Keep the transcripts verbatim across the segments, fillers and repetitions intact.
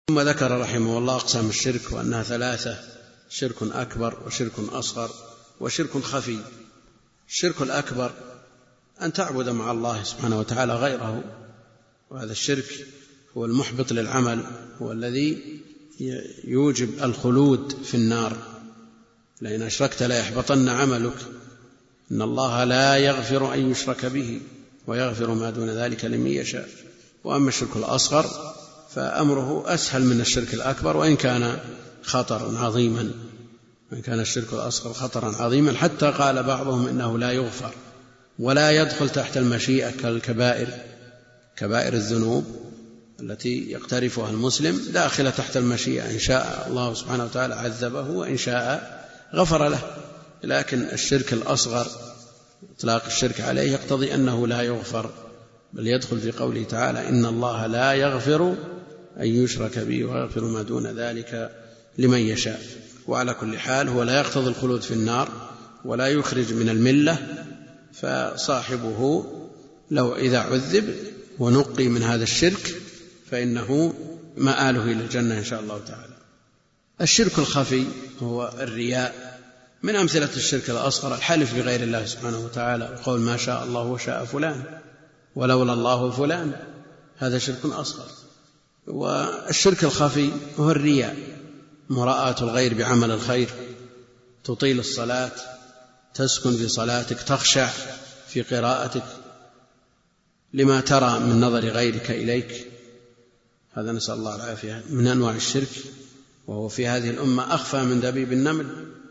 ثم ذكر رحمه الله أقسام الشرك وأنها ثلاثة: شرك أكبر وشرك أصغر وشرك خفي. الشرك الأكبر أن تعبد مع الله سبحانه وتعالى غيره، وهذا الشرك هو المحبط للعمل، هو الذي يوجب الخلود في النار. لئن أشركت لا يحبطن عملك، إن الله لا يغفر أن يشرك به ويغفر ما دون ذلك لمن يشاء. وأما الشرك الأصغر فأمره أسهل من الشرك الأكبر، وإن كان خطرا عظيما، وإن كان الشرك الأصغر خطرا عظيما، حتى قال بعضهم إنه لا يغفر ولا يدخل تحت المشيئة كالكبائر، كبائر الذنوب التي يقترفها المسلم داخلة تحت المشيئة، إن شاء الله سبحانه وتعالى عذبه وإن شاء غفر له. لكن الشرك الأصغر إطلاق الشرك عليه يقتضي أنه لا يغفر، بل يدخل في قوله تعالى: إن الله لا يغفر أن يشرك به ويغفر ما دون ذلك لمن يشاء. وعلى كل حال هو لا يقتضي الخلود في النار ولا يخرج من الملة، فصاحبه لو إذا عذب ونقي من هذا الشرك فإنه مآله إلى الجنة إن شاء الله تعالى. الشرك الخفي هو الرياء. من أمثلة الشرك الأصغر الحلف بغير الله سبحانه وتعالى وقول ما شاء الله وشاء فلان ولولا الله فلان، هذا شرك أصغر. والشرك الخفي هو الرياء، مراءة الغير بعمل الخير، تطيل الصلاة، تسكن في صلاتك، تخشع في قراءتك لما ترى من نظر غيرك إليك، هذا نسأل الله العافية من أنواع الشرك، وهو في هذه الأمة أخفى من دبيب النمل،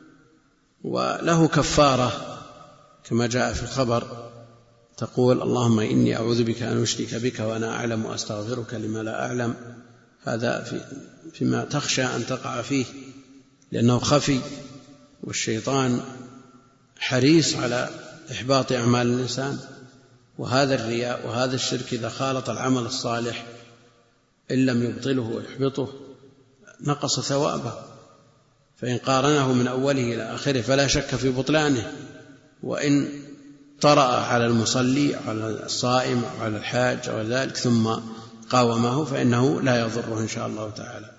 وله كفارة كما جاء في الخبر، تقول: اللهم إني أعوذ بك أن أشرك بك وأنا أعلم وأستغفرك لما لا أعلم. هذا في فيما تخشى أن تقع فيه، لأنه خفي، والشيطان حريص على إحباط أعمال الإنسان. وهذا الرياء وهذا الشرك إذا خالط العمل الصالح إن لم يبطله ويحبطه نقص ثوابه، فإن قارنه من أوله إلى آخره فلا شك في بطلانه. وإن طرأ على المصلي على الصائم أو على الحاج أو ذلك ثم قاومه فإنه لا يضره إن شاء الله تعالى.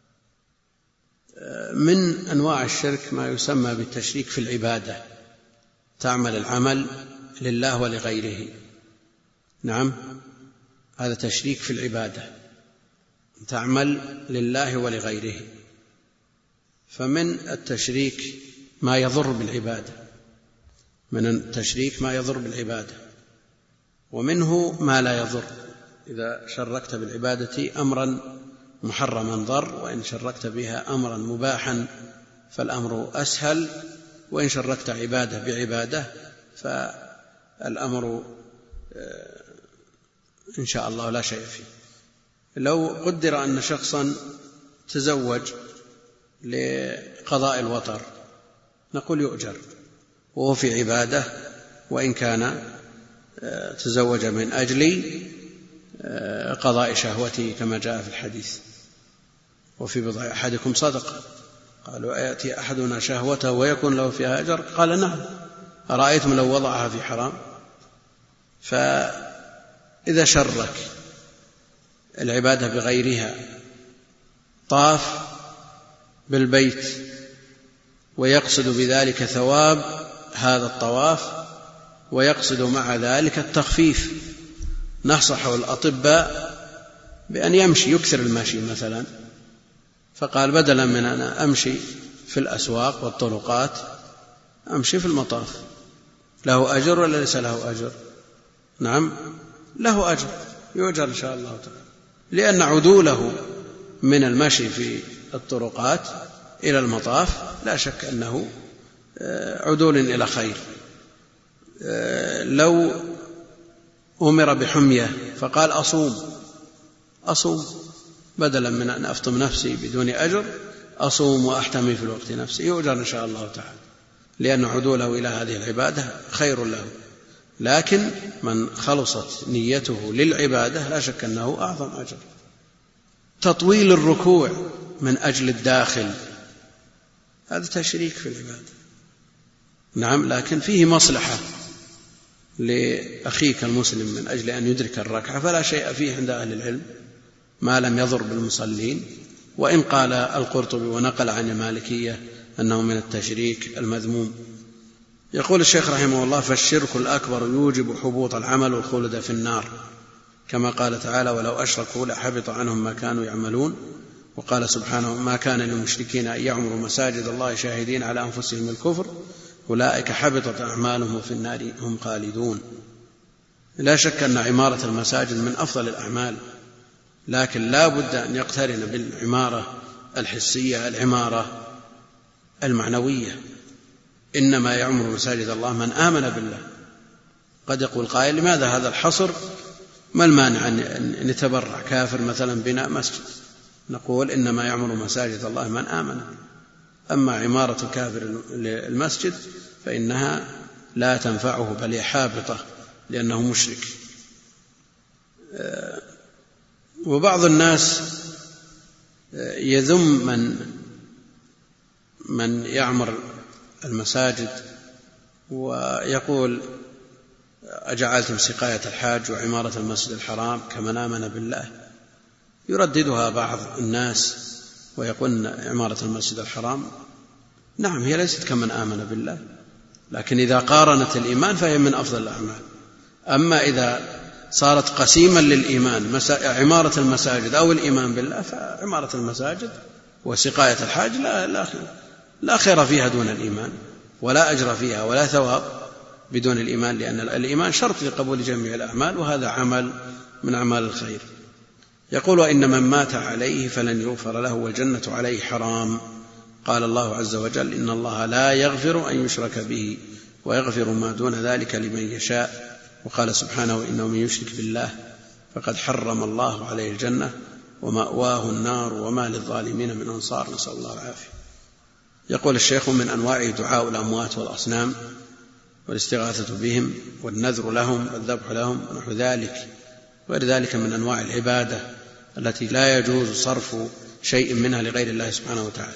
من أنواع الشرك ما يسمى بالتشريك في العبادة، تعمل العمل لله ولغيره. نعم، هذا تشريك في العبادة، تعمل لله ولغيره. فمن التشريك ما يضر بالعبادة، من التشريك ما يضر بالعبادة، ومنه ما لا يضر. إذا شركت بالعبادة أمرا محرما ضر، وإن شركت بها أمرا مباحا فالأمر أسهل، وإن شركت عبادة بعبادة فالأمر إن شاء الله لا شيء فيه. لو قدر أن شخصا تزوج لقضاء الوطر نقول يؤجر وهو في عبادة، وإن كان تزوج من أجل قضاء شهوته كما جاء في الحديث: وفي بضع أحدكم صدقة. قالوا: أيأتي أحدنا شهوته ويكون له فيها أجر؟ قال: نعم. أرأيتم لو وضعها في حرام؟ فإذا شرك العبادة بغيرها، طاف بالبيت ويقصد بذلك ثواب هذا الطواف ويقصد مع ذلك التخفيف، نصح الأطباء بأن يمشي، يكثر المشي مثلا، فقال: بدلا من أن أمشي في الأسواق والطرقات أمشي في المطاف. له أجر ولا ليس له أجر؟ نعم له أجر، يؤجر إن شاء الله تعالى، لأن عدوله من المشي في الطرقات إلى المطاف لا شك أنه عدول إلى خير. لو أمر بحمية فقال: أصوم أصوم بدلا من أن أفطم نفسي بدون أجر، أصوم وأحتمي في الوقت نفسي، يؤجر إن شاء الله تعالى، لأن عدوله إلى هذه العبادة خير له. لكن من خلصت نيته للعبادة لا شك أنه أعظم أجر. تطويل الركوع من أجل الداخل هذا تشريك في العبادة، نعم، لكن فيه مصلحة لأخيك المسلم من أجل أن يدرك الركعة فلا شيء فيه عند أهل العلم ما لم يضر بالمصلين. وإن قال القرطبي ونقل عن المالكية أنه من التشريك المذموم. يقول الشيخ رحمه الله: فالشرك الأكبر يوجب حبوط العمل والخلد في النار، كما قال تعالى: ولو أشركوا لحبط عنهم ما كانوا يعملون. وقال سبحانه: ما كان للمشركين أن يعمروا مساجد الله شاهدين على أنفسهم الكفر أولئك حبطت أعمالهم وفي النار هم خالدون. لا شك أن عمارة المساجد من أفضل الأعمال، لكن لا بد أن يقترن بالعمارة الحسية العمارة المعنوية. إنما يعمر مساجد الله من آمن بالله. قد يقول قائل: لماذا هذا الحصر؟ ما المانع أن يتبرع كافر مثلا بناء مسجد؟ نقول: إنما يعمر مساجد الله من آمن. أما عمارة الكافر المسجد فإنها لا تنفعه، بل هي حابطة لأنه مشرك. وبعض الناس يذم من من يعمر المساجد ويقول: أجعلتم سقاية الحاج وعمارة المسجد الحرام كمن آمن بالله؟ يرددها بعض الناس ويقول: عمارة المسجد الحرام نعم هي ليست كمن آمن بالله، لكن إذا قارنت الإيمان فهي من أفضل الأعمال. أما إذا صارت قسيما للإيمان عمارة المساجد أو الإيمان بالله، فعمارة المساجد وسقاية الحاج لا, لا, لا خير فيها دون الإيمان، ولا أجر فيها ولا ثواب بدون الإيمان، لأن الإيمان شرط لقبول جميع الأعمال، وهذا عمل من أعمال الخير. يقول: وإن من مات عليه فلن يغفر له والجنة عليه حرام. قال الله عز وجل: إن الله لا يغفر أن يشرك به ويغفر ما دون ذلك لمن يشاء. وقال سبحانه: إنه من يشرك بالله فقد حرم الله عليه الجنة ومأواه النار وما للظالمين من أنصار، نسأل الله العافية. يقول الشيخ: من أنواعه دعاء الأموات والأصنام والاستغاثة بهم والنذر لهم والذبح لهم ونحو ذلك، وغير ذلك من أنواع العبادة التي لا يجوز صرف شيء منها لغير الله سبحانه وتعالى.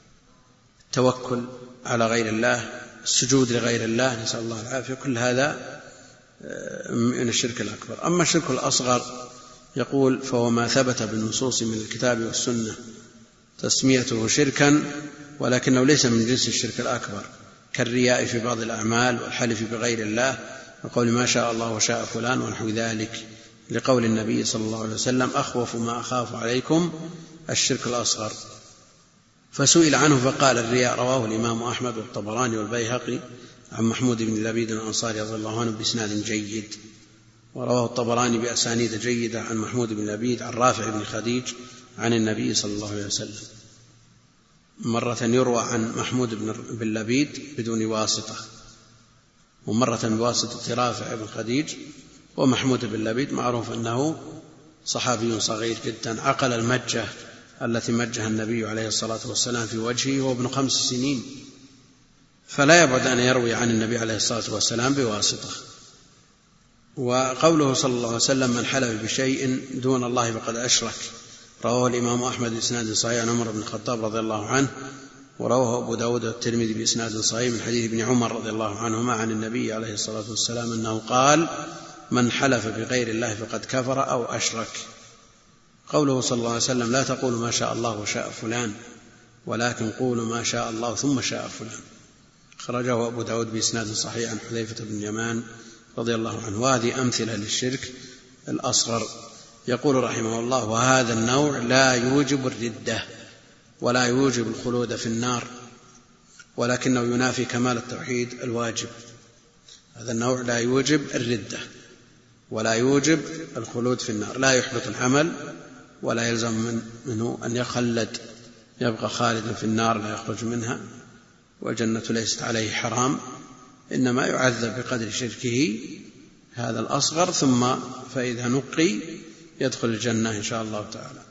التوكل على غير الله، السجود لغير الله، نسأل الله العافية، كل هذا من الشرك الأكبر. أما الشرك الأصغر يقول: فهو ما ثبت بالنصوص من الكتاب والسنة تسميته شركا، ولكنه ليس من جنس الشرك الأكبر، كالرياء في بعض الأعمال والحلف بغير الله وقول ما شاء الله وشاء فلان ونحو ذلك، لقول النبي صلى الله عليه وسلم: أخوف ما أخاف عليكم الشرك الأصغر. فسئل عنه فقال: الرياء. رواه الإمام أحمد والطبراني والبيهقي عن محمود بن لبيد الأنصاري رضي الله عنه بإسناد جيد، ورواه الطبراني بأسانيد جيدة عن محمود بن لبيد عن رافع بن خديج عن النبي صلى الله عليه وسلم. مرة يروى عن محمود بن لبيد بدون واسطة، ومرة بواسطة رافع بن خديج. ومحمود بن لبيد معروف أنه صحابي صغير جدا، عقل المجة التي مجها النبي عليه الصلاة والسلام في وجهه وهو ابن خمس سنين، فلا يبعد أن يروي عن النبي عليه الصلاة والسلام بواسطة. وقوله صلى الله عليه وسلم: من حلف بشيء دون الله فقد أشرك، رواه الإمام أحمد بإسناد صحيح عن عمر بن الخطاب رضي الله عنه، ورواه أبو داود والترمذي بإسناد صحيح من حديث ابن عمر رضي الله عنهما عن النبي عليه الصلاة والسلام أنه قال: من حلف بغير الله فقد كفر أو أشرك. قوله صلى الله عليه وسلم: لا تقولوا ما شاء الله وشاء فلان، ولكن قولوا ما شاء الله ثم شاء فلان. خرجه أبو داود بإسناد صحيح عن حذيفة بن اليمان رضي الله عنه. وهذه أمثلة للشرك الأصغر. يقول رحمه الله: وهذا النوع لا يوجب الردة ولا يوجب الخلود في النار، ولكنه ينافي كمال التوحيد الواجب. هذا النوع لا يوجب الردة ولا يوجب الخلود في النار، لا يحبط العمل ولا يلزم منه أن يخلد، يبقى خالدا في النار لا يخرج منها، والجنة ليست عليه حرام، إنما يعذب بقدر شركه هذا الأصغر، ثم فإذا نقي يدخل الجنة إن شاء الله تعالى.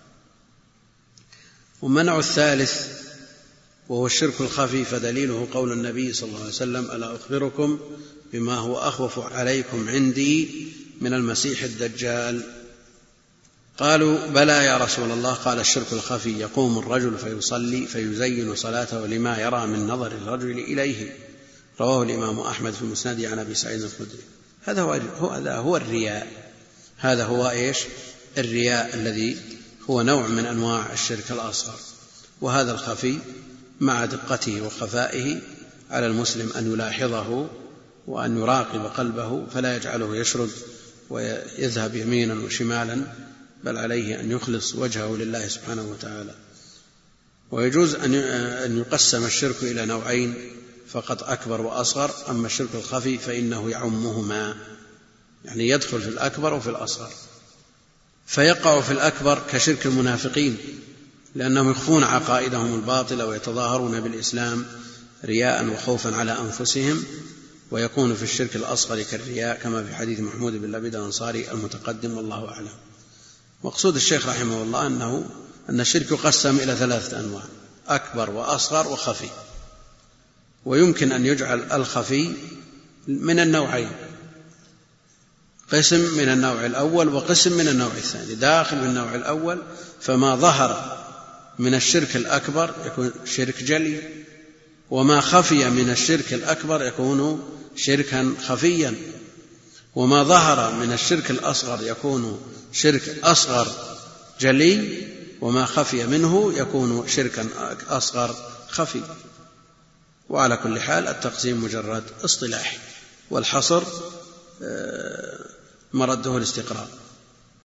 ومنع الثالث وهو الشرك الخفي، فدليله قول النبي صلى الله عليه وسلم: ألا أخبركم بما هو أخوف عليكم عندي من المسيح الدجال؟ قالوا: بلى يا رسول الله. قال: الشرك الخفي يقوم الرجل فيصلي فيزين صلاته لما يرى من نظر الرجل إليه. رواه الإمام أحمد في مسنده عن أبي سعيد الخدري. هذا هو هذا هو الرياء، هذا هو إيش؟ الرياء الذي هو نوع من أنواع الشرك الأصغر، وهذا الخفي مع دقته وخفائه على المسلم أن يلاحظه وأن يراقب قلبه فلا يجعله يشرد ويذهب يمينا وشمالا، بل عليه أن يخلص وجهه لله سبحانه وتعالى. ويجوز أن يقسم الشرك إلى نوعين فقط، أكبر وأصغر. أما الشرك الخفي فإنه يعمهما، يعني يدخل في الأكبر وفي الأصغر. فيقع في الأكبر كشرك المنافقين، لأنهم يخفون عقائدهم الباطلة ويتظاهرون بالإسلام رياء وخوفا على أنفسهم. ويكون في الشرك الأصغر كالرياء، كما في حديث محمود بن لبيد الأنصاري المتقدم، والله أعلم. مقصود الشيخ رحمه الله أنه أن الشرك يقسم إلى ثلاثة أنواع: أكبر وأصغر وخفي. ويمكن أن يجعل الخفي من النوعين، قسم من النوع الأول وقسم من النوع الثاني. داخل من النوع الأول فما ظهر من الشرك الأكبر يكون شرك جلي، وما خفي من الشرك الأكبر يكون شركا خفيا، وما ظهر من الشرك الأصغر يكون شرك أصغر جلي، وما خفي منه يكون شركا أصغر خفي. وعلى كل حال التقسيم مجرد اصطلاح، والحصر مرده الاستقرار.